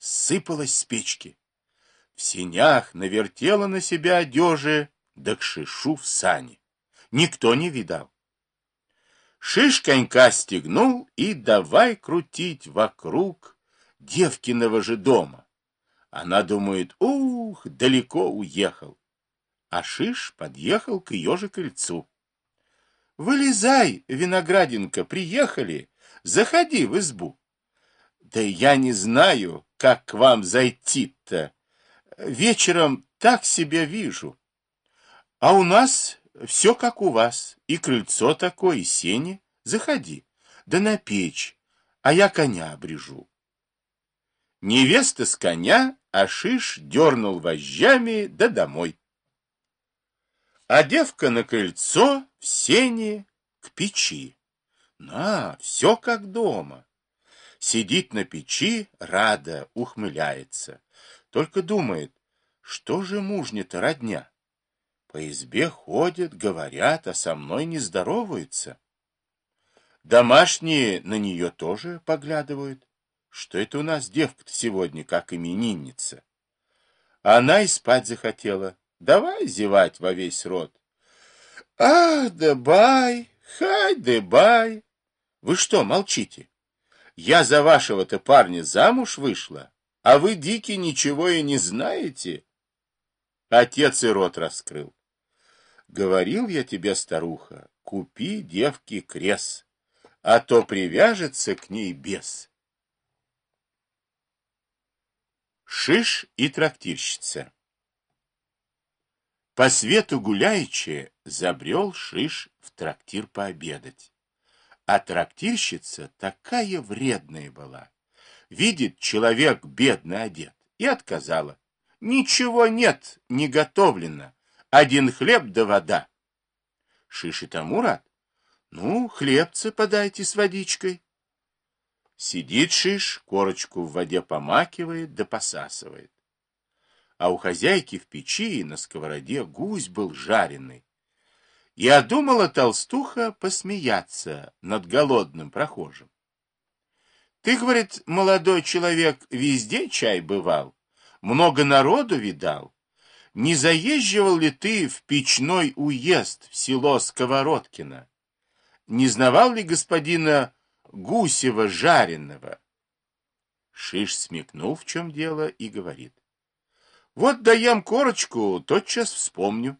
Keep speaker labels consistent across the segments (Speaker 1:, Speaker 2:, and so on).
Speaker 1: сыпалась с печки. В сенях навертела на себя одежи, да к Шишу в сани. Никто не видал. Шиш конька стегнул и давай крутить вокруг девкиного же дома. Она думает, ух, далеко уехал. А Шиш подъехал к ее же крыльцу. Вылезай, виноградинка, приехали, заходи в избу. Да я не знаю, как к вам зайти-то. Вечером так себя вижу. А у нас все как у вас. И крыльцо такое, и сени. Заходи. Да на печь. А я коня обрежу. Невеста с коня, а Шиш дернул вожжами, да домой. А девка на крыльцо, в сени, к печи. Все как дома. Сидит на печи, рада, ухмыляется. Только думает, что же мужня-то родня? По избе ходят, говорят, а со мной не здороваются. Домашние на нее тоже поглядывают. Что это у нас девка-то сегодня, как именинница? Она и спать захотела. Давай зевать во весь рот. Ах, да бай, хай да бай. Вы что, молчите? Я за вашего-то парня замуж вышла, а вы, дикий, ничего и не знаете. Отец и рот раскрыл. Говорил я тебе, старуха, купи девке крес, а то привяжется к ней бес. Шиш и трактирщица. По свету гуляючи, забрел Шиш в трактир пообедать. А трактирщица такая вредная была. Видит, человек бедно одет, и отказала. Ничего нет, не готовлено. Один хлеб да вода. Шиш и тому рад. Ну, хлебцы подайте с водичкой. Сидит Шиш, корочку в воде помакивает да посасывает. А у хозяйки в печи на сковороде гусь был жареный. И одумала толстуха посмеяться над голодным прохожим. Ты, говорит, молодой человек, везде чай бывал, много народу видал. Не заезживал ли ты в печной уезд в село Сковородкино? Не знавал ли господина Гусева жареного? Шиш смекнул, в чем дело, и говорит. Вот даем корочку, тотчас вспомню.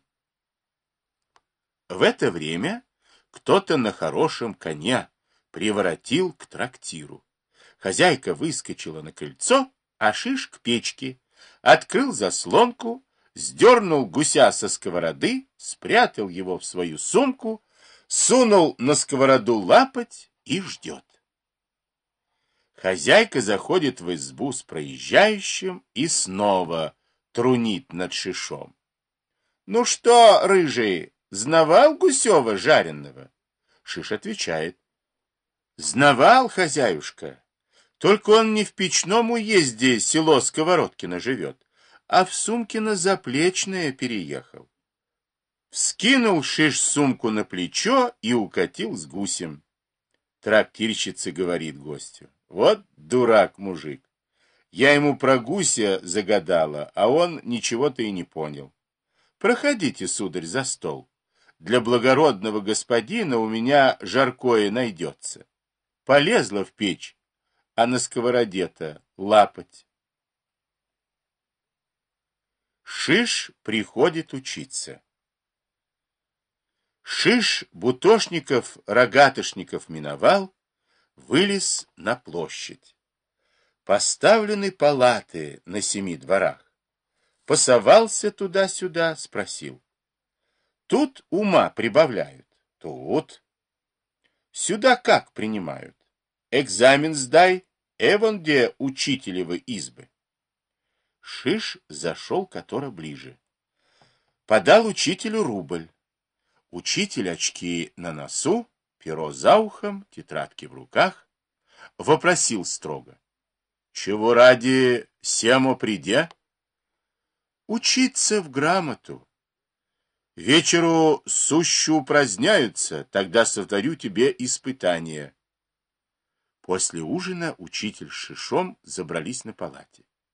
Speaker 1: В это время кто-то на хорошем коне приворотил к трактиру. Хозяйка выскочила на крыльцо, а Шиш к печке, открыл заслонку, сдернул гуся со сковороды, спрятал его в свою сумку, сунул на сковороду лапоть и ждет. Хозяйка заходит в избу с проезжающим и снова трунит над Шишом. Ну что, рыжий, знавал Гусева жареного? Шиш отвечает. Знавал, хозяюшка. Только он не в печном уезде село Сковородкино живет, а в Сумкино-Заплечное переехал. Вскинул Шиш сумку на плечо и укатил с гусем. Трактирщица говорит гостю. Вот дурак мужик. Я ему про гуся загадала, а он ничего-то и не понял. Проходите, сударь, за стол. Для благородного господина у меня жаркое найдется. Полезла в печь, а на сковороде-то лапоть. Шиш приходит учиться. Шиш бутошников, рогатышников миновал, вылез на площадь. Поставлены палаты на 7 дворах. Посовался туда-сюда, спросил. Тут ума прибавляют. Тут. Сюда как принимают? Экзамен сдай, эвон где учителевы избы. Шиш зашел который ближе. Подал учителю рубль. Учитель очки на носу, перо за ухом, тетрадки в руках. Вопросил строго. Чего ради сему приде? Учиться в грамоту. Вечеру сущу упраздняются, тогда сотворю тебе испытание. После ужина учитель с Шишом забрались на палате.